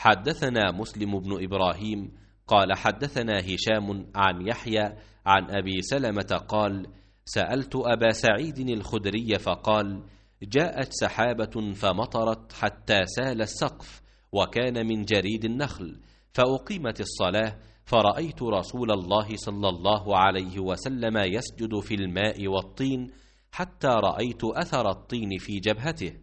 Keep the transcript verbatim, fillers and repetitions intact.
حدثنا مسلم بن إبراهيم قال حدثنا هشام عن يحيى عن أبي سلمة قال سألت أبا سعيد الخدري فقال جاءت سحابة فمطرت حتى سال السقف وكان من جريد النخل، فأقيمت الصلاة فرأيت رسول الله صلى الله عليه وسلم يسجد في الماء والطين حتى رأيت أثر الطين في جبهته،